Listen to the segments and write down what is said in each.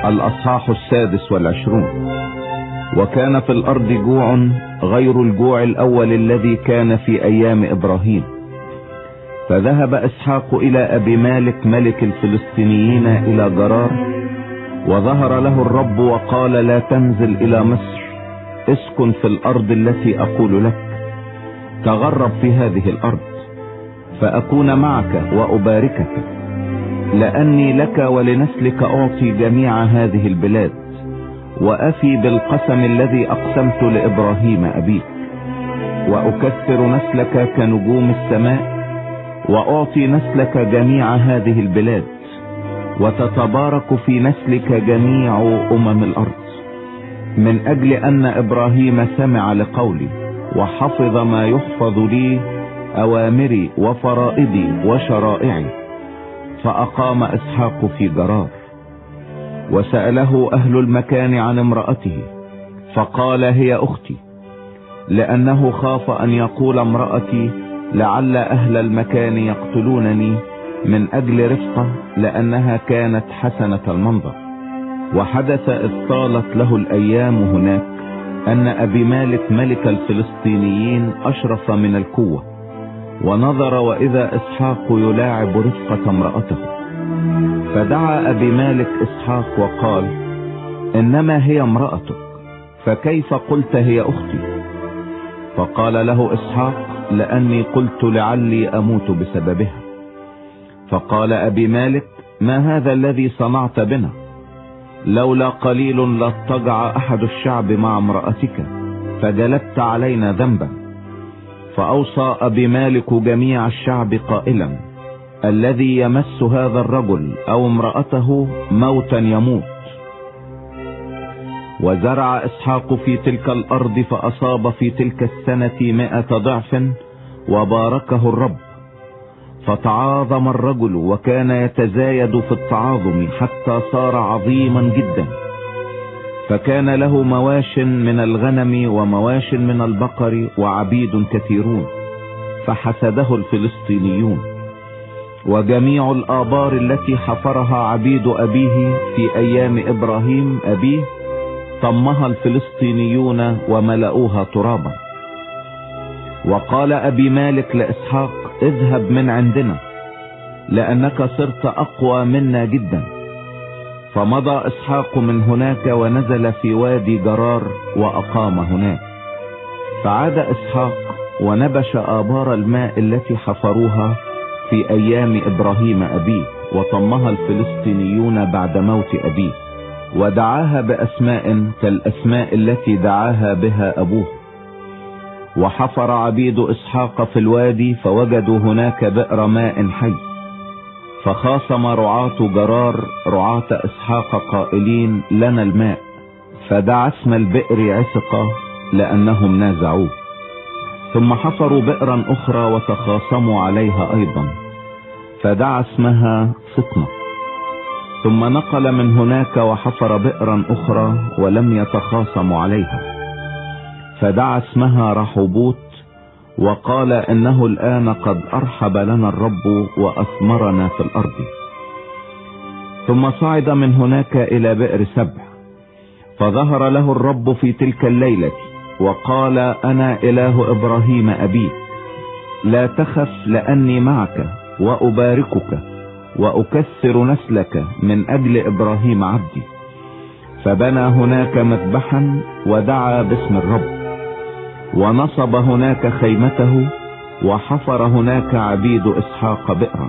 الأصحاح 26. وكان في الأرض جوع غير الجوع الأول الذي كان في أيام إبراهيم. فذهب إسحاق إلى أبي مالك ملك الفلسطينيين إلى جرار، وظهر له الرب وقال: لا تنزل إلى مصر، اسكن في الأرض التي أقول لك، تغرب في هذه الأرض فأكون معك وأباركك، لأني لك ولنسلك أعطي جميع هذه البلاد، وأفي بالقسم الذي أقسمت لإبراهيم أبيك، وأكثر نسلك كنجوم السماء، وأعطي نسلك جميع هذه البلاد، وتتبارك في نسلك جميع الأرض، من أجل أن إبراهيم سمع لقولي وحفظ ما يحفظ لي، أوامري وفرائضي وشرائعي. فأقام إسحاق في جرار. وسأله أهل المكان عن امرأته، فقال: هي أختي، لأنه خاف أن يقول امرأتي لعل أهل المكان يقتلونني، من أجل رفقة، لأنها كانت حسنة المنظر. وحدث إذ طالت له الأيام هناك أن أبي مالك ملك الفلسطينيين أشرف من الكوة، ونظر وإذا إسحاق يلاعب رفقة امرأته. فدعا أبي مالك إسحاق وقال: إنما هي امرأتك، فكيف قلت هي أختي؟ فقال له إسحاق: لأني قلت لعلي أموت بسببها. فقال أبي مالك: ما هذا الذي صنعت بنا؟ لولا قليل لاضطجع أحد الشعب مع امرأتك، فجلبت علينا ذنبا. فأوصى أبي مالك جميع الشعب قائلا: الذي يمس هذا الرجل أو امرأته موتا يموت. وزرع إسحاق في تلك الأرض، فأصاب في تلك السنة 100 ضعف، وباركه الرب. فتعاظم الرجل، وكان يتزايد في التعاظم حتى صار عظيما جدا، فكان له مواش من الغنم ومواش من البقر وعبيد كثيرون، فحسده الفلسطينيون. وجميع الآبار التي حفرها عبيد أبيه في أيام إبراهيم أبيه طمها الفلسطينيون وملأوها ترابا. وقال أبي مالك لإسحاق: اذهب من عندنا، لأنك صرت أقوى منا جدا. فمضى إسحاق من هناك ونزل في وادي جرار وأقام هناك. فعاد إسحاق ونبش آبار الماء التي حفروها في أيام إبراهيم أبيه، وطمها الفلسطينيون بعد موت أبيه، ودعاها بأسماء كالأسماء التي دعاها بها أبوه. وحفر عبيد إسحاق في الوادي، فوجدوا هناك بئر ماء حي. فخاصم رعاة جرار رعاة إسحاق قائلين: لنا الماء. فدعا اسم البئر عسقة، لأنهم نازعوه. ثم حفروا بئرا أخرى وتخاصموا عليها أيضا، فدعا اسمها فطنة. ثم نقل من هناك وحفر بئرا أخرى ولم يتخاصموا عليها، فدعا اسمها رحوبوت، وقال: إنه الآن قد أرحب لنا الرب وأثمرنا في الأرض. ثم صعد من هناك إلى بئر سبع، فظهر له الرب في تلك الليلة وقال: أنا إله إبراهيم أبيك، لا تخف، لأني معك وأباركك وأكثر نسلك من أجل إبراهيم عبدي. فبنى هناك مذبحا ودعا باسم الرب، ونصب هناك خيمته، وحفر هناك عبيد إسحاق بئرا.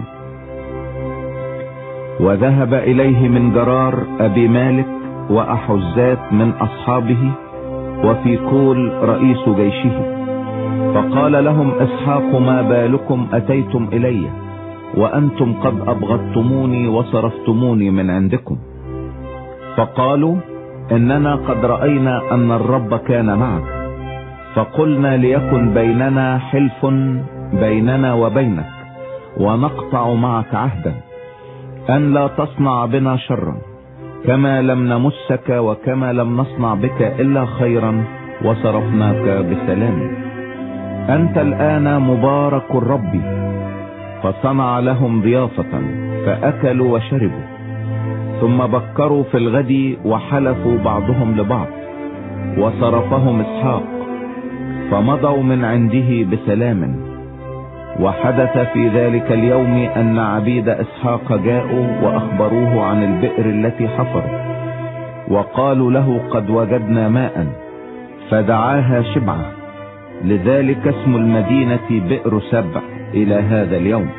وذهب إليه من جرار أبي مالك وأحزات من أصحابه، وفي كول رئيس جيشه. فقال لهم إسحاق: ما بالكم أتيتم إلي وأنتم قد أبغضتموني وصرفتموني من عندكم؟ فقالوا: إننا قد رأينا أن الرب كان معك، فقلنا ليكن بيننا حلف بيننا وبينك، ونقطع معك عهدا أن لا تصنع بنا شرا، كما لم نمسك وكما لم نصنع بك إلا خيرا، وصرفناك بسلام. أنت الآن مبارك الرب. فصنع لهم ضيافة، فأكلوا وشربوا. ثم بكروا في الغد وحلفوا بعضهم لبعض، وصرفهم اسحاق فمضوا من عنده بسلام. وحدث في ذلك اليوم ان عبيد اسحاق جاءوا واخبروه عن البئر التي حفروا، وقالوا له قد وجدنا ماء، فدعاها شبعة، لذلك اسم المدينة بئر سبع الى هذا اليوم.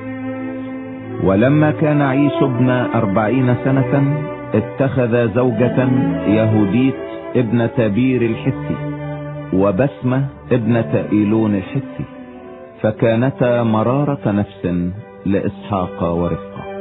ولما كان عيسو ابن 40 سنة اتخذ زوجة يهوديت ابن تبير الحثي وبسمة ابنة إيلون الحثي، فكانتا مرارة نفس لإسحاق ورفقة.